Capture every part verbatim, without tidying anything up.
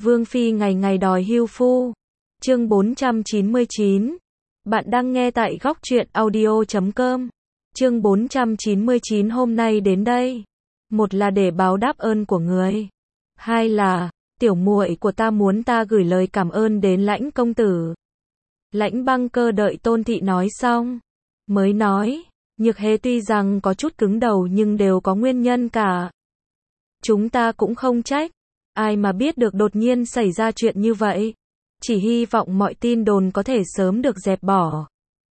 Vương Phi ngày ngày đòi hưu phu. Chương bốn trăm chín mươi chín. Bạn đang nghe tại góc truyện audio chấm com. Chương bốn trăm chín mươi chín hôm nay đến đây. Một là để báo đáp ơn của người. Hai là, tiểu muội của ta muốn ta gửi lời cảm ơn đến Lãnh công tử. Lãnh Băng Cơ đợi Tôn Thị nói xong, mới nói, Nhược Hề tuy rằng có chút cứng đầu nhưng đều có nguyên nhân cả. Chúng ta cũng không trách, ai mà biết được đột nhiên xảy ra chuyện như vậy. Chỉ hy vọng mọi tin đồn có thể sớm được dẹp bỏ.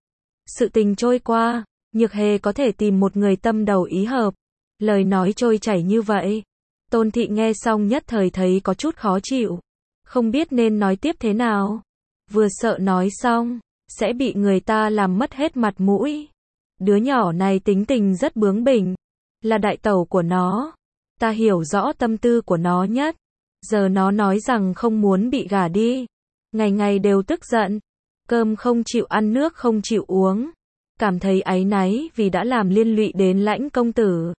Sự tình trôi qua, Nhược Hề có thể tìm một người tâm đầu ý hợp. Lời nói trôi chảy như vậy. Tôn Thị nghe xong nhất thời thấy có chút khó chịu. Không biết nên nói tiếp thế nào. Vừa sợ nói xong, sẽ bị người ta làm mất hết mặt mũi. Đứa nhỏ này tính tình rất bướng bỉnh. Là đại tẩu của nó. Ta hiểu rõ tâm tư của nó nhất. Giờ nó nói rằng không muốn bị gả đi. Ngày ngày đều tức giận. Cơm không chịu ăn, nước không chịu uống. Cảm thấy áy náy vì đã làm liên lụy đến Lãnh công tử.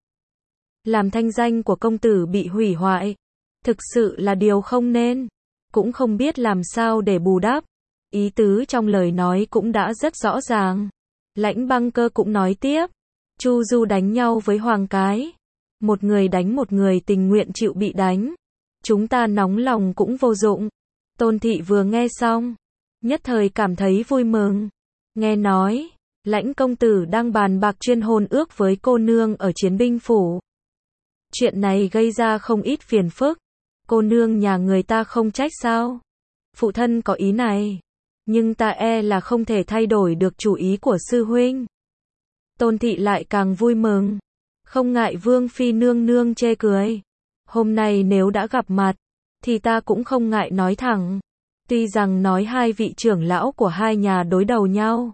Làm thanh danh của công tử bị hủy hoại. Thực sự là điều không nên. Cũng không biết làm sao để bù đắp. Ý tứ trong lời nói cũng đã rất rõ ràng. Lãnh Băng Cơ cũng nói tiếp. Chu Du đánh nhau với Hoàng Cái. Một người đánh một người tình nguyện chịu bị đánh. Chúng ta nóng lòng cũng vô dụng. Tôn Thị vừa nghe xong, nhất thời cảm thấy vui mừng. Nghe nói, Lãnh công tử đang bàn bạc chuyên hôn ước với cô nương ở Chiến binh phủ. Chuyện này gây ra không ít phiền phức. Cô nương nhà người ta không trách sao? Phụ thân có ý này, nhưng ta e là không thể thay đổi được chủ ý của sư huynh. Tôn Thị lại càng vui mừng. Không ngại Vương Phi nương nương chê cười. Hôm nay nếu đã gặp mặt, thì ta cũng không ngại nói thẳng. Tuy rằng nói hai vị trưởng lão của hai nhà đối đầu nhau.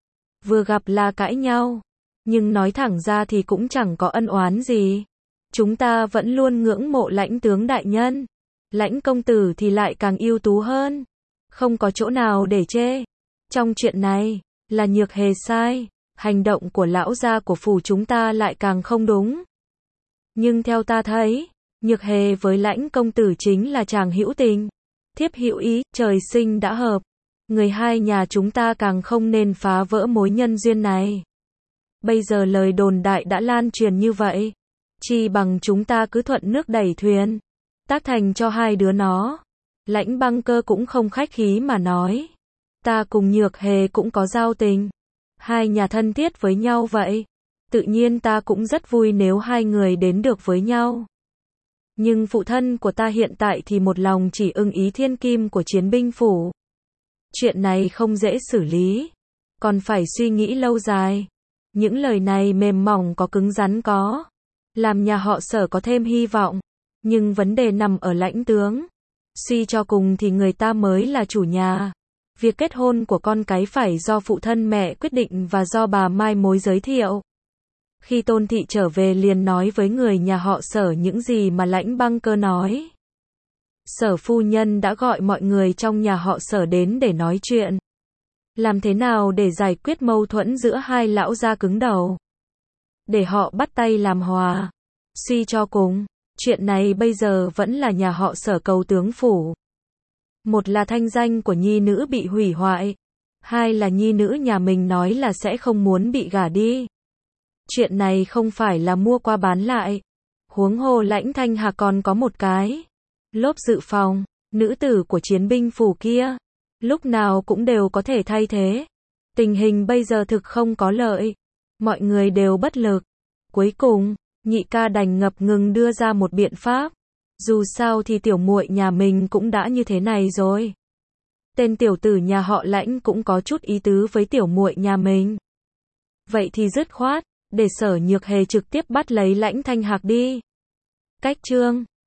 Vừa gặp là cãi nhau. Nhưng nói thẳng ra thì cũng chẳng có ân oán gì. Chúng ta vẫn luôn ngưỡng mộ Lãnh tướng đại nhân. Lãnh công tử thì lại càng ưu tú hơn. Không có chỗ nào để chê. Trong chuyện này, là Nhược Hề sai. Hành động của lão gia của phủ chúng ta lại càng không đúng. Nhưng theo ta thấy, Nhược Hề với Lãnh công tử chính là chàng hữu tình. Thiếp hữu ý, trời sinh đã hợp. Người hai nhà chúng ta càng không nên phá vỡ mối nhân duyên này. Bây giờ lời đồn đại đã lan truyền như vậy. Chi bằng chúng ta cứ thuận nước đẩy thuyền. Tác thành cho hai đứa nó. Lãnh Băng Cơ cũng không khách khí mà nói. Ta cùng Nhược Hề cũng có giao tình. Hai nhà thân thiết với nhau vậy. Tự nhiên ta cũng rất vui nếu hai người đến được với nhau. Nhưng phụ thân của ta hiện tại thì một lòng chỉ ưng ý thiên kim của Chiến binh phủ. Chuyện này không dễ xử lý. Còn phải suy nghĩ lâu dài. Những lời này mềm mỏng có cứng rắn có. Làm nhà họ Sở có thêm hy vọng. Nhưng vấn đề nằm ở Lãnh tướng. Suy cho cùng thì người ta mới là chủ nhà. Việc kết hôn của con cái phải do phụ thân mẹ quyết định và do bà mai mối giới thiệu. Khi Tôn Thị trở về liền nói với người nhà họ Sở những gì mà Lãnh Băng Cơ nói. Sở phu nhân đã gọi mọi người trong nhà họ Sở đến để nói chuyện. Làm thế nào để giải quyết mâu thuẫn giữa hai lão gia cứng đầu. Để họ bắt tay làm hòa. Suy cho cùng, chuyện này bây giờ vẫn là nhà họ Sở cầu tướng phủ. Một là thanh danh của nhi nữ bị hủy hoại. Hai là nhi nữ nhà mình nói là sẽ không muốn bị gả đi. Chuyện này không phải là mua qua bán lại. Huống hồ Lãnh Thanh Hạc còn có một cái lốp dự phòng, nữ tử của Chiến binh phủ kia. Lúc nào cũng đều có thể thay thế. Tình hình bây giờ thực không có lợi. Mọi người đều bất lực. Cuối cùng, nhị ca đành ngập ngừng đưa ra một biện pháp. Dù sao thì tiểu muội nhà mình cũng đã như thế này rồi. Tên tiểu tử nhà họ Lãnh cũng có chút ý tứ với tiểu muội nhà mình. Vậy thì dứt khoát, để Sở Nhược Hề trực tiếp bắt lấy Lãnh Thanh Hạc đi. Cách chương